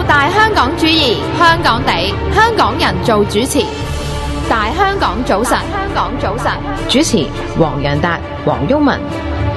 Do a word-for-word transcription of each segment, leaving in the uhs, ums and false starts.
大香港主義，香港地，香港人做主持。大香港早晨，香港早晨，主持黃洋達、黃毓民。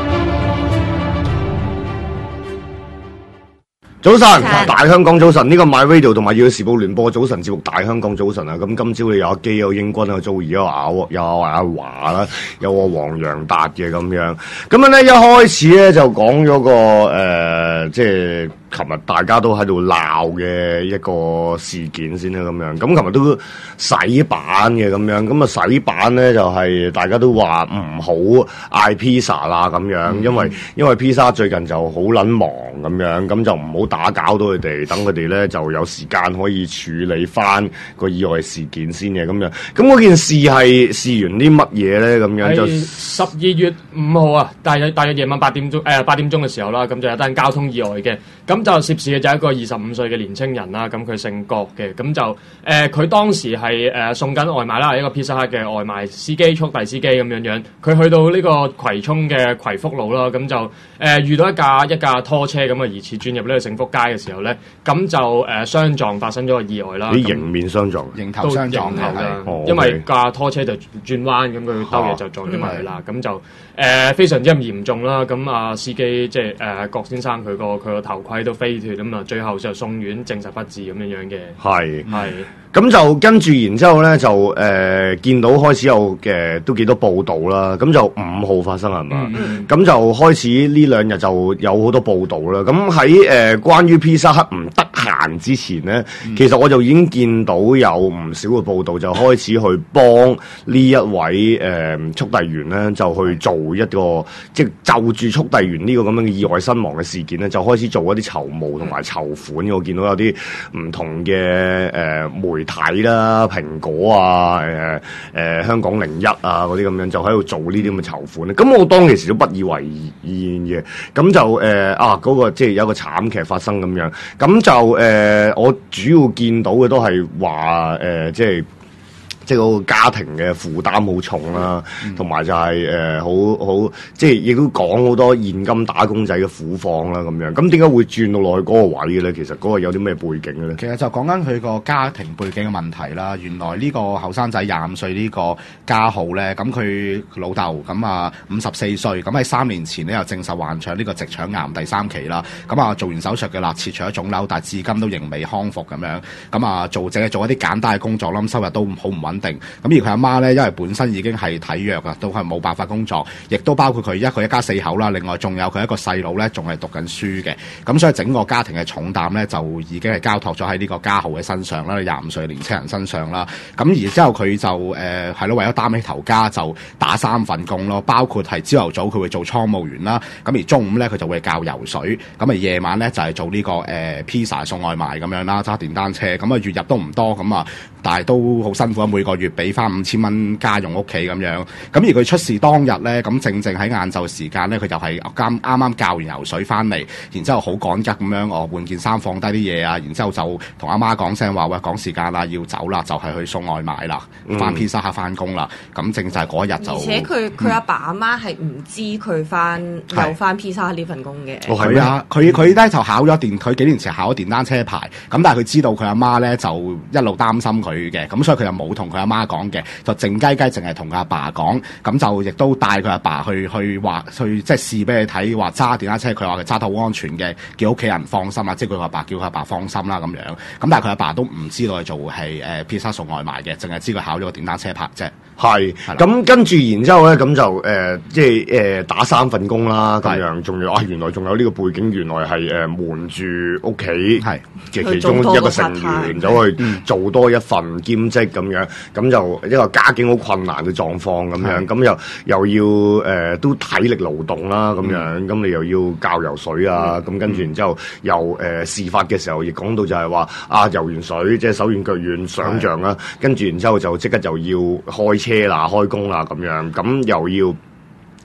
早晨，大香港早晨，呢個 My Radio 同埋要時報聯播早晨節目大香港早晨啊！咁今朝你有阿基、有英軍、有祖兒、有阿有阿華啦，有我黃洋達嘅咁樣。咁樣咧一開始咧就講咗個誒、呃，即係琴日大家都喺度鬧嘅一個事件先啦咁樣。咁琴日都洗版嘅咁樣，咁啊洗版咧就係、是、大家都話唔好嗌 pizza 啦咁樣，因為因為 pizza 最近就好撚忙咁樣，咁就唔好打攪到佢哋，等佢哋咧就有時間可以處理翻個意外事件先嘅咁樣。咁嗰件事係事完啲乜嘢咧？咁樣就十二月五號啊，大約大約夜晚八點鐘誒八點鐘嘅時候啦，咁就有單交通意外嘅。咁就涉事嘅就係一個二十五歲嘅年青人啦，咁佢姓郭嘅，咁就誒佢、呃、當時係誒、呃、送緊外賣啦，一個 Pizza Hut 嘅外賣司機、速遞司機咁樣樣。佢去到呢個葵涌嘅葵福路啦，咁就誒、呃、遇到一架一架拖車咁啊，疑似轉入呢個盛福街嘅時候咧，咁就誒、呃、相撞發生咗個意外啦。 啲迎面相撞， 迎頭相撞啦， 哦、 因為架拖車就轉彎，咁佢兜嘢就撞咗埋去啦，咁、嗯、就誒、呃、非常之咁嚴重啦。咁啊司機即係誒郭先生佢個佢個頭盔都飛脱咁啊，最後就送院證實不治咁樣樣嘅。係係。 咁就跟住，然之後咧就誒、呃、見到開始有嘅都幾多報道啦。咁就五號發生係嘛？咁、嗯嗯、就開始呢兩日就有好多報道啦。咁喺誒關於 Pizza Hut 唔得閒之前咧、嗯，其實我就已經見到有唔少嘅報道，就開始去幫呢一位誒、呃、速遞員咧，就去做一個即係就住速遞員呢個咁樣嘅意外身亡嘅事件咧，就開始做一啲籌募同埋籌款、嗯。我見到有啲唔同嘅誒、呃、媒體啦，蘋果啊，誒、呃、誒、呃、香港零一啊嗰啲咁樣就喺度做呢啲咁嘅籌款咧。咁我當其時都不以為然嘅，咁就誒、呃、啊嗰、那個即係有一個慘劇發生咁樣，咁就誒、呃、我主要見到嘅都係話誒即係。即係嗰個家庭嘅負擔好重啦，同、嗯、埋就係誒好好，即係亦都講好多現金打工仔嘅苦況啦咁樣。咁點解會轉到落去嗰個位嘅咧？其實嗰個有啲咩背景嘅咧？ 其實就講緊佢個家庭背景嘅問題啦。原來呢個後生仔廿五歲呢個家豪咧，咁佢老豆咁啊五十四歲，咁喺三年前咧又證實患上呢個直腸癌第三期啦。咁啊做完手術嘅啦，切除咗腫瘤，但係至今都仍未康復咁樣。咁啊做淨係做一啲簡單嘅工作啦，收入都好唔穩定。咁而佢阿媽咧，因為本身已經係體弱啊，都係冇辦法工作，亦都包括佢一佢一家四口啦，另外仲有佢一個細佬咧，仲係讀緊書嘅。咁所以整個家庭嘅重擔咧，就已經係交託咗喺呢個家豪嘅身上啦，廿五歲嘅年青人身上啦。咁而之後佢就誒係咯，為咗擔起頭家，就打三份工咯，包括係朝頭早佢會做倉務員啦，咁而中午咧佢就會教游水，咁啊夜晚咧就係、是、做呢、這個誒、呃、pizza 送外賣咁樣啦，揸電單車，咁啊月入都唔多，咁啊但係都好辛苦啊，每個月俾翻五千蚊家用屋企咁樣，咁而佢出事當日咧，咁正正喺晏晝時間咧，佢就係啱啱啱教完游水翻嚟，然之後好趕急咁樣，我換件衫放低啲嘢啊，然之後就同阿媽講聲話喂，趕時間啦，要走啦，就係、是、去送外賣啦，翻 Pizza Hut 翻工啦，咁正就係嗰日就，而且佢佢阿爸阿媽係唔知佢翻有翻 Pizza Hut 呢份工嘅， 哦係啊，佢佢咧就考咗電，佢幾年前考咗電單車牌，咁但係佢知道佢阿媽咧就一路擔心佢嘅，咁所以佢又冇同佢阿媽講嘅。就靜雞雞淨係同佢阿爸講，咁就亦都帶佢阿爸去去話去即係試俾你睇，話揸電單車，佢話佢揸得好安全嘅，叫屋企人放心啦，即係佢阿爸叫佢阿爸放心啦咁樣。咁但係佢阿爸都唔知道佢做係誒 Pizza 送外賣嘅，淨係知佢考咗個電單車牌啫。 係，咁跟住然之後咧，咁就誒、呃、即係誒、呃、打三份工啦，咁樣仲要啊，原來仲有呢個背景，原來係誒瞞住屋企嘅其中一個成員走去做多一份兼職咁樣，咁就一個家境好困難嘅狀況咁樣，咁又又要誒、呃、都體力勞動啦咁樣，咁、嗯、你又要教游水啊，咁、嗯、跟住然之後又誒、呃、事發嘅時候亦講到就係話啊游完水即係手軟腳軟想像啦，跟住然之後就即刻就要開車啦、開工啦咁樣，咁又要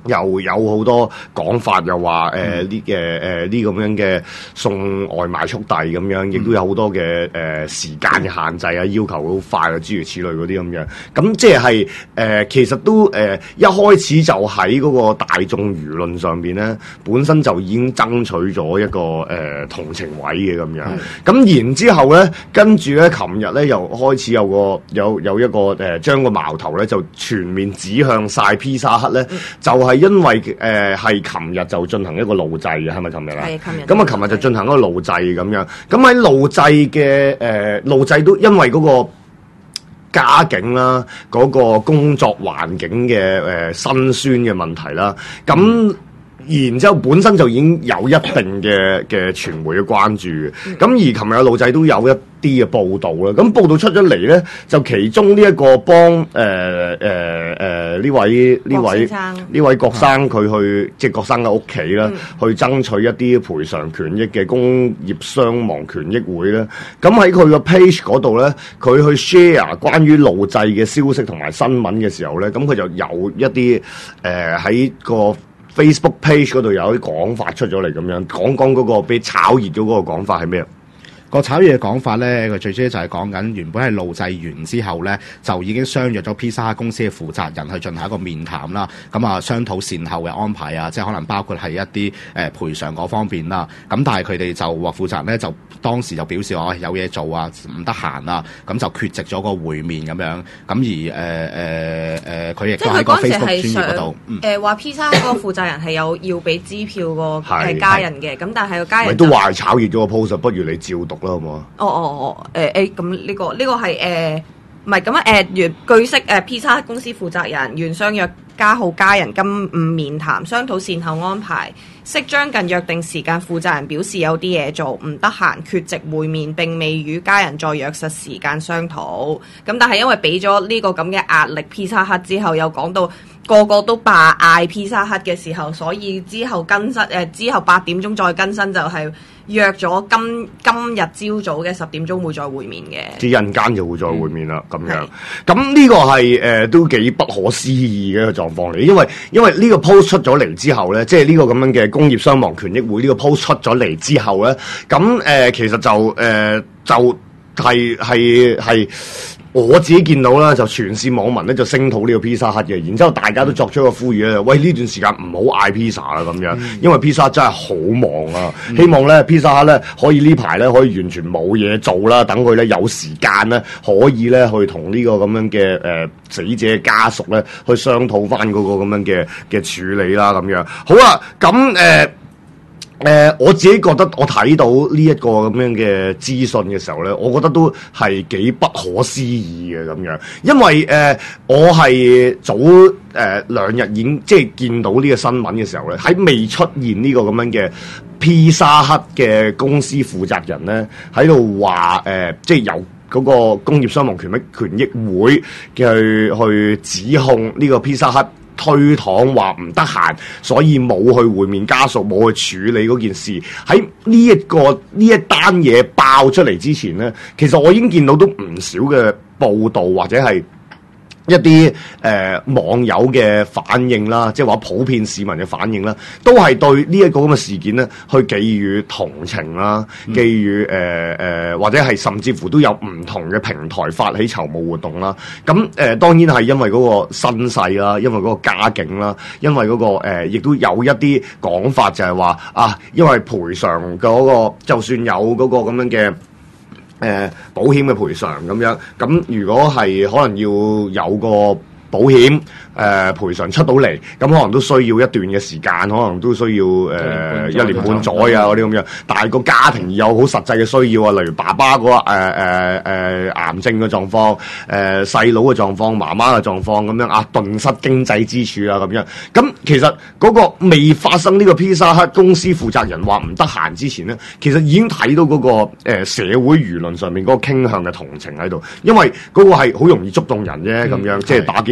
又有好多講法，又話誒呢嘅誒呢咁樣嘅送外賣速遞咁樣，亦都有好多嘅誒、呃、時間嘅限制啊，要求好快啊，諸如此類嗰啲咁樣。咁即係誒，其實都誒、呃、一開始就喺嗰個大眾輿論上邊咧，本身就已經爭取咗一個誒、呃、同情位嘅咁樣。咁然之後咧，跟住咧，琴日咧又開始有個有有一個誒，將、呃、個矛頭咧就全面指向晒披薩克咧，就係、是。係因為誒係琴日就進行一個路祭嘅，係咪琴日啊？ 係琴日。 咁啊，琴日就進行一個路祭咁樣。咁喺路祭嘅誒路祭都因為嗰個家境啦，嗰、那個工作環境嘅誒、呃、辛酸嘅問題啦，咁。嗯然之後本身就已經有一定嘅嘅傳媒嘅關注嘅，咁、嗯、而琴日嘅路祭都有一啲嘅報導啦。咁報導出咗嚟咧，就其中呢一個幫誒誒誒呢位呢位呢位郭生佢去、嗯、即係郭生嘅屋企啦，去爭取一啲賠償權益嘅工業傷亡權益會咧。咁喺佢個 page 嗰度咧，佢去 share 關於路祭嘅消息同埋新聞嘅時候咧，咁佢就有一啲誒喺個Facebook page 嗰度有啲講法出咗嚟，咁樣講講嗰個被炒熱咗嗰個講法係咩？ 個炒熱嘅講法咧，佢最主要就係講緊原本係路祭完之後咧，就已經相約咗披薩克公司嘅負責人去進行一個面談啦。咁啊，商討善後嘅安排啊，即係可能包括係一啲誒、呃、賠償嗰方面啦。咁但係佢哋就話負責人咧，就當時就表示話有嘢做啊，唔得閒啊，咁就缺席咗個會面咁樣。咁而誒誒誒，佢亦都喺個 Facebook 專頁嗰度誒話披薩克個負責人係有要俾支票個係家人嘅，咁但係個家人都話炒熱咗個 post， 不如你照讀。好唔好啊？ 哦哦哦，誒誒，咁呢個呢個係誒，唔係咁啊誒，原據悉誒，披薩克公司負責人原相約加號家人今午面談，商討善後安排。悉將近約定時間，負責人表示有啲嘢做，唔得閒缺席會面，並未與家人再約實時間商討。咁但係因為俾咗呢個咁嘅壓力，披薩克之後又講到個個都罷嗌披薩克嘅時候，所以之後更新誒、呃、之後八點鐘再更新就係約咗今今日朝早嘅十點鐘會再會面嘅。 即係陣間就會再會面啦，咁、嗯、樣。咁呢個係誒、呃、都幾不可思議嘅一個狀況嚟，因為因為呢個 post 出咗嚟之後咧，即係呢個咁樣嘅工業傷亡權益會呢個 post 出咗嚟之後咧，咁誒、呃、其實就誒、呃、就係係係。我自己見到啦，就全線網民咧就聲討呢個披薩克嘅，然之後大家都作出一個呼籲咧，喂，呢段時間唔好嗌披薩啦咁樣，因為披薩真係好忙啊，嗯、希望咧披薩克咧可以呢排咧可以完全冇嘢做啦，等佢咧有時間咧可以咧去同呢個咁樣嘅誒、呃、死者嘅家屬咧去商討翻嗰個咁樣嘅嘅處理啦咁樣。好啦，咁誒。呃誒、呃、我自己覺得我睇到呢一個咁樣嘅資訊嘅時候咧，我覺得都係幾不可思議嘅咁樣，因為誒、呃、我係早誒、呃、兩日已經即係見到呢個新聞嘅時候咧，喺未出現呢個咁樣嘅披薩克嘅公司負責人咧喺度話誒，即係由嗰個工業傷亡權益權益會嘅去指控呢個披薩克推搪話唔得閒，所以冇去會面家屬，冇去處理嗰件事。喺呢一個呢一單嘢爆出嚟之前咧，其實我已經見到都唔少嘅報道或者係一啲誒、呃、網友嘅反應啦，即係話普遍市民嘅反應啦，都係對呢一個咁嘅事件咧，去寄予同情啦，寄予誒誒、呃呃、或者係甚至乎都有唔同嘅平台發起籌募活動啦。咁誒、呃、當然係因為嗰個身世啦，因為嗰個家境啦，因為嗰、嗰個亦、呃、都有一啲講法就係話啊，因為賠償嗰個就算有嗰個咁樣嘅。誒、呃、保險嘅賠償咁樣，咁如果係可能要有個保險誒、呃、賠償出到嚟，咁可能都需要一段嘅時間，可能都需要誒、呃、一年半載啊嗰啲咁樣。但係個家庭有好實際嘅需要啊，例如爸爸嗰個誒誒誒癌症嘅狀況，誒細佬嘅狀況，媽媽嘅狀況咁樣啊，頓失經濟支柱啊咁樣。咁其實嗰個未發生呢個披薩克公司負責人話唔得閒之前咧，其實已經睇到嗰、那個誒、呃、社會輿論上面嗰個傾向嘅同情喺度，因為嗰個係好容易觸動人啫咁樣，即係打幾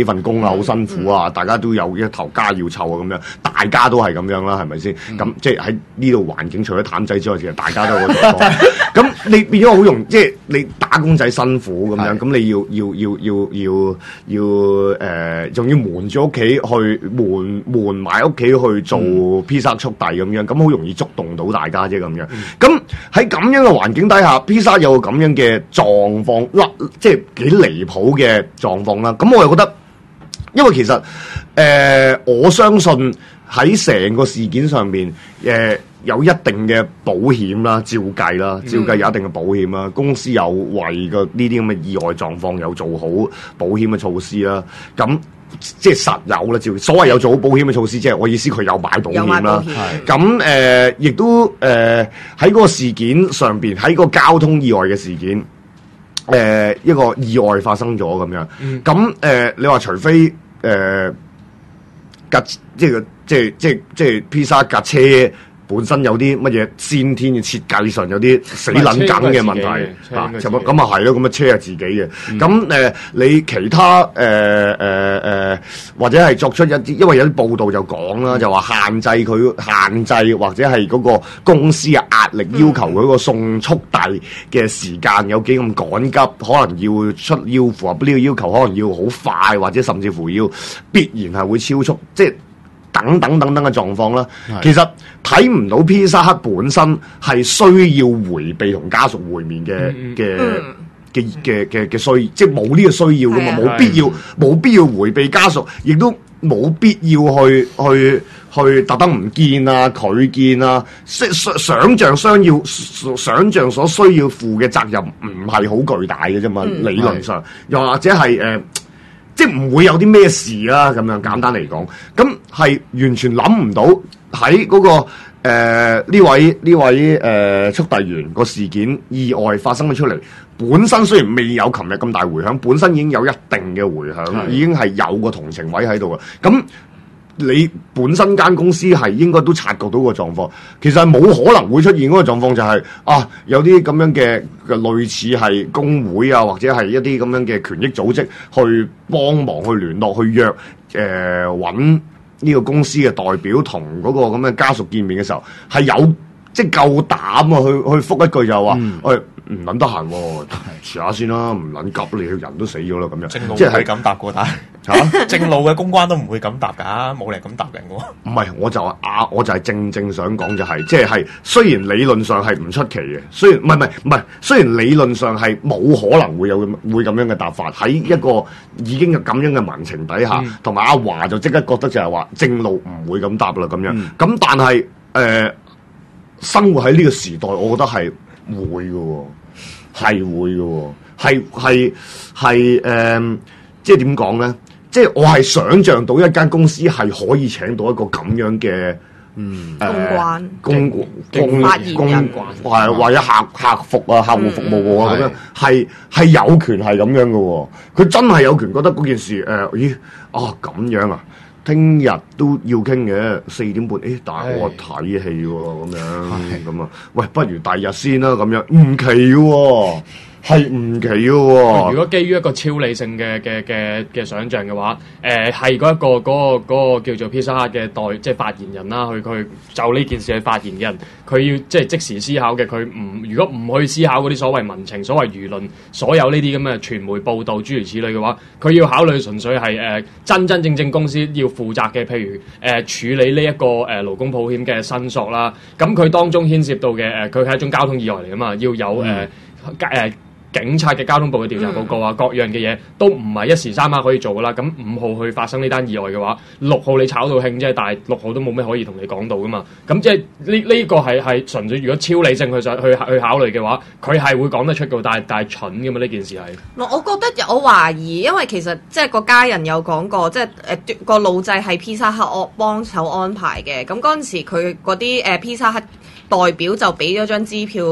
份工啊，好辛苦啊，大家都有一頭家要湊啊，咁樣大家都係咁樣啦，係咪先？咁、嗯、即係喺呢度環境，除咗譚仔之外，其實大家都有個地方。咁你變咗好容易，即係你打工仔辛苦咁樣，咁你要要要要要要誒，仲、呃、要瞞住屋企去瞞瞞埋屋企去做披薩速遞咁樣，咁好容易觸動到大家啫咁樣。咁喺咁樣嘅環境底下，披薩有個咁樣嘅狀況，嗱，即係幾離譜嘅狀況啦。咁我又覺得，因為其實誒、呃，我相信喺成個事件上面，誒、呃。有一定嘅保險啦，照計啦，照計有一定嘅保險啦。嗯、公司有為個呢啲咁嘅意外狀況有做好保險嘅措施啦。咁即係實有啦，照所謂有做好保險嘅措施，即係我意思佢有買保險啦。咁誒，亦、呃、都誒喺嗰個事件上邊，喺個交通意外嘅事件，誒、呃、一個意外發生咗咁樣。咁、嗯、誒、呃，你話除非誒架、呃、即係即係即係即係披薩架車本身有啲乜嘢先天嘅設計上有啲死撚梗嘅問題啊，咁啊係咯，咁啊車係自己嘅。咁誒、嗯呃、你其他誒誒誒或者係作出一啲，因為有啲報道就講啦，就話限制佢限制或者係嗰個公司嘅壓力要求佢個送速遞嘅時間有幾咁趕急，可能要出要符合呢個要求，可能要好快，或者甚至乎要必然係會超速，即係。等等等等嘅狀況啦，其實睇唔到披薩克本身係需要迴避同家屬會面嘅嘅嘅嘅嘅嘅需，即係冇呢個需要噶嘛，冇必要冇必要迴避家屬，亦都冇必要去去去特登唔見啊，拒見啊，想想像相要想像所需要負嘅責任唔係好巨大嘅啫嘛，嗯、理論上又或者係誒。呃即係唔會有啲咩事啦，咁樣簡單嚟講，咁係完全諗唔到喺嗰、那個誒呢、呃、位呢位誒、呃、速遞員個事件意外發生咗出嚟，本身雖然未有琴日咁大迴響，本身已經有一定嘅迴響，已經係有個同情位喺度嘅。咁你本身間公司係應該都察覺到個狀況，其實係冇可能會出現嗰個狀況，就係、是、啊有啲咁樣嘅嘅類似係工會啊，或者係一啲咁樣嘅權益組織去幫忙去聯絡去約誒揾呢個公司嘅代表同嗰個咁嘅家屬見面嘅時候，係有即係夠膽啊去去覆一句就話，誒唔撚得閒喎，遲下先啦，唔撚急，你人都死咗啦咁樣， 正路即係咁答過，但係嚇正路嘅公關都唔會咁答㗎，冇理咁答人喎。唔係，我就啊，我就係正正想講就係、是，即係係雖然理論上係唔出奇嘅，雖然唔係唔係唔係，雖然理論上係冇可能會有會咁樣嘅答法，喺一個已經有咁樣嘅民情底下，同埋、嗯、阿華就即刻覺得就係話正路唔會咁答啦咁樣，咁、嗯、但係誒、呃、生活喺呢個時代，我覺得係會嘅喎。係會嘅喎，係係係誒，即係點講咧？即係我係想像到一間公司係可以請到一個咁樣嘅嗯公關、 公公發言人， 係或者客客服啊、客戶服務啊咁樣，係係有權係咁樣嘅喎。佢真係有權覺得嗰件事誒，咦啊咁樣啊！聽日都要傾嘅，四點半，誒，但係我睇戲喎，咁樣咁啊，喂，不如第日先啦，咁樣唔奇喎，係唔奇喎。 如果基於一個超理性嘅嘅嘅嘅想像嘅話，誒係嗰一個嗰、嗰個嗰個叫做披薩克嘅代即係發言人啦，去佢就呢件事去發言嘅人，佢要即係即時思考嘅，佢唔如果唔去思考嗰啲所謂民情、所謂輿論、所有呢啲咁嘅傳媒報導諸如此類嘅話，佢要考慮純粹係誒、呃、真真正正公司要負責嘅，譬如誒、呃、處理呢、這、一個誒、呃、勞工保險嘅申索啦，咁佢當中牽涉到嘅誒，佢、呃、係一種交通意外嚟㗎嘛，要有誒誒。呃呃警察嘅交通部嘅調查報告啊，嗯、各樣嘅嘢都唔係一時三刻可以做噶啦。咁五號去發生呢單意外嘅話，六號你炒到興啫，但係六號都冇咩可以同你講到噶嘛。咁即係呢呢個係係純粹如果超理性去去去考慮嘅話，佢係會講得出嘅，但係但係蠢噶嘛呢件事係。 我覺得我懷疑，因為其實即係個家人有講過，即係誒個路祭係披薩克我幫手安排嘅。咁嗰陣時佢嗰啲誒披薩克代表就俾咗張支票。嗰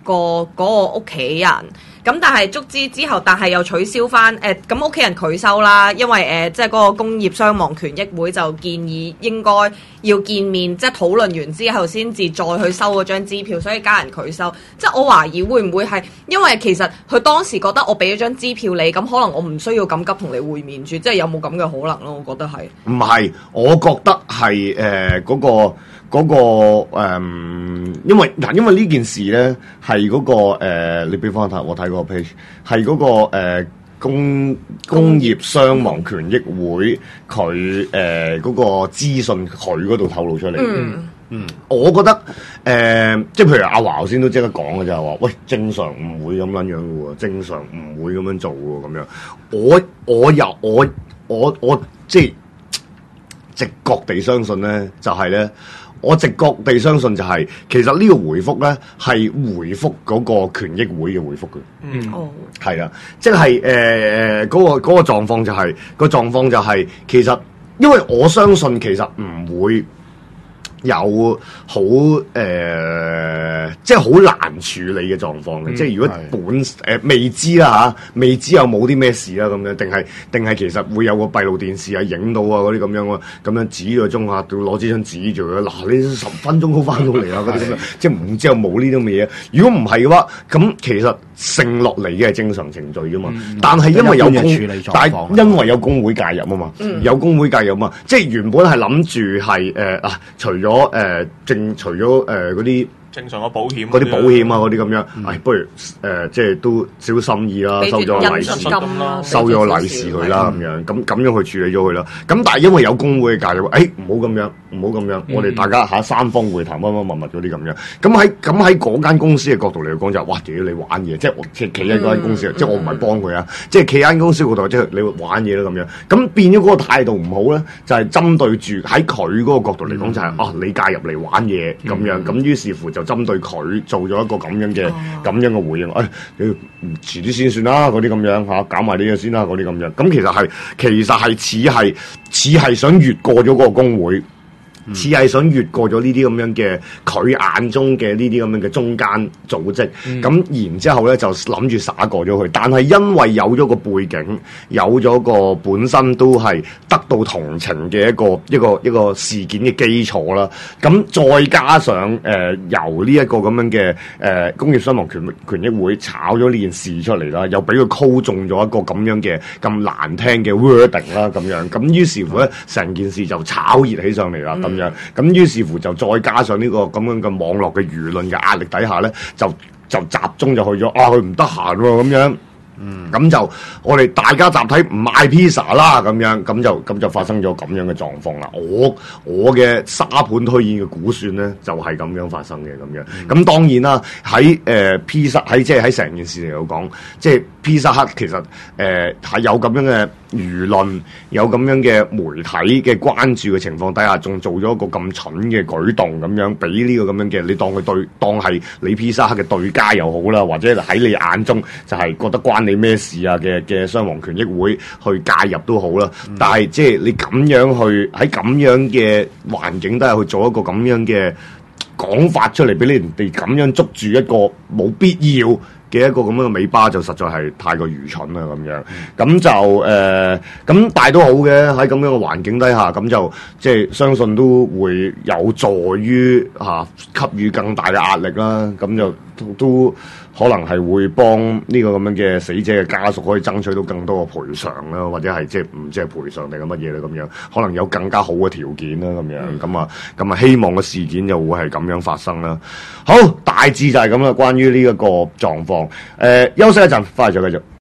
個嗰個屋企人。咁但係足之之後，但係又取消翻誒，咁屋企人拒收啦，因為誒、呃、即係嗰個工業傷亡權益會就建議應該要見面，即係討論完之後先至再去收嗰張支票，所以家人拒收。即係我懷疑會唔會係因為其實佢當時覺得我俾咗張支票你，咁可能我唔需要咁急同你會面住，即係有冇咁嘅可能咯？我覺得係唔係？我覺得係誒嗰個。嗰、那個、呃、因為嗱，因為呢件事咧係嗰個、呃、你俾翻我睇，我睇個 page 係嗰、那個、呃、工工業傷亡權益會佢誒嗰個資訊佢嗰度透露出嚟。嗯嗯，我覺得誒、呃，即係譬如阿華頭先都即刻講嘅就係話，喂，正常唔會咁撚樣嘅喎，正常唔會咁樣做喎，咁樣。我我又我我我即係直覺地相信咧，就係、是、咧。我直覺地相信就係、是，其實呢個回覆咧係回覆嗰個權益會嘅回覆嘅。嗯，哦，係啦，即係誒誒嗰個嗰、嗰個狀況就係、是嗰個狀況就係、是，其實因為我相信其實唔會有好誒、呃，即係好難處理嘅狀況嘅。嗯、即係如果本誒、呃、未知啦嚇，未知有冇啲咩事啦咁樣，定係定係其實會有個閉路電視啊影到啊嗰啲咁樣喎，咁樣指個鐘嚇，要攞支槍指住佢，嗱你十分鐘好翻到嚟啊嗰啲咁樣，即係唔知有冇呢啲咁嘅嘢。如果唔係嘅話，咁其實剩落嚟嘅係正常程序啫嘛。嗯、但係因為有工，但係因為有工會介入啊嘛，嗯、有工會介入啊嘛，即係原本係諗住係誒啊，除咗咗誒正除咗誒嗰啲正常嘅保險， 嗰啲保險啊嗰啲咁樣，嗯、唉，不如誒、呃、即係都少心意啦，收咗個利是，收咗個利是佢啦咁樣，咁咁樣去處理咗佢啦。咁但係因為有工會嘅介入，誒唔好咁樣，唔好咁樣，嗯、我哋大家嚇三方會談乜乜乜乜嗰啲咁樣。咁喺咁喺嗰間公司嘅角度嚟講就係、是，哇！屌你玩嘢，即係即係企喺嗰間公司，嗯、即係我唔係幫佢啊，嗯、即係企喺間公司嗰度，即係你玩嘢啦咁樣。咁變咗嗰個態度唔好咧，就係、是、針對住喺佢嗰個角度嚟講就係、是，嗯、啊你介入嚟玩嘢咁樣，咁、嗯、於是乎就針對佢做咗一個咁樣嘅咁、哦、樣嘅回應。誒、哎，你遲啲先算啦，嗰啲咁樣嚇，搞埋呢嘢先啦，嗰啲咁樣。咁其實係其實係似係似係想越過咗嗰個工會。似係想越過咗呢啲咁樣嘅佢眼中嘅呢啲咁樣嘅中間組織，咁、嗯、然之後咧就諗住灑過咗佢，但係因為有咗個背景，有咗個本身都係得到同情嘅一個一個一個事件嘅基礎啦，咁再加上誒、呃、由呢一個咁樣嘅誒、呃、工業傷亡權權益會炒咗呢件事出嚟啦，又俾佢溝中咗一個咁樣嘅咁難聽嘅 wording 啦，咁樣咁於是乎咧成件事就炒熱起上嚟啦，咁、嗯。咁於是乎就再加上呢個咁樣嘅網絡嘅輿論嘅壓力底下咧，就就集中就去咗啊！佢唔得閒喎咁樣，嗯，咁就我哋大家集體唔賣 pizza 啦，咁樣咁就咁就發生咗咁樣嘅狀況啦。我我嘅沙盤推演嘅估算咧，就係、是、咁樣發生嘅咁樣。咁、嗯、當然啦，喺誒 pizza 喺即係喺成件事嚟講，即係 Pizza Hut其實誒係、呃、有咁樣嘅輿論，有咁樣嘅媒體嘅關注嘅情況底下，仲做咗一個咁蠢嘅舉動，咁樣俾呢個咁樣嘅，你當佢對當係你 Pizza Hut 嘅對家又好啦，或者喺你眼中就係覺得關你咩事啊嘅嘅傷亡權益會去介入都好啦。嗯、但係即係你咁樣去喺咁樣嘅環境底下去做一個咁樣嘅講法出嚟，俾你哋咁樣捉住一個冇必要嘅一個咁樣嘅尾巴，就實在係太過愚蠢啦咁樣，咁、嗯、就誒，咁、呃、但係都好嘅，喺咁樣嘅環境底下，咁就即係相信都會有助於嚇、啊、給予更大嘅壓力啦，咁就都，都可能係會幫呢個咁樣嘅死者嘅家屬可以爭取到更多嘅賠償啦，或者係即係唔知係賠償定係乜嘢啦咁樣，可能有更加好嘅條件啦咁樣，咁啊咁啊希望個事件又會係咁樣發生啦。好，大致就係咁啦，關於呢一個狀況。誒、呃，休息一陣，翻嚟再繼續。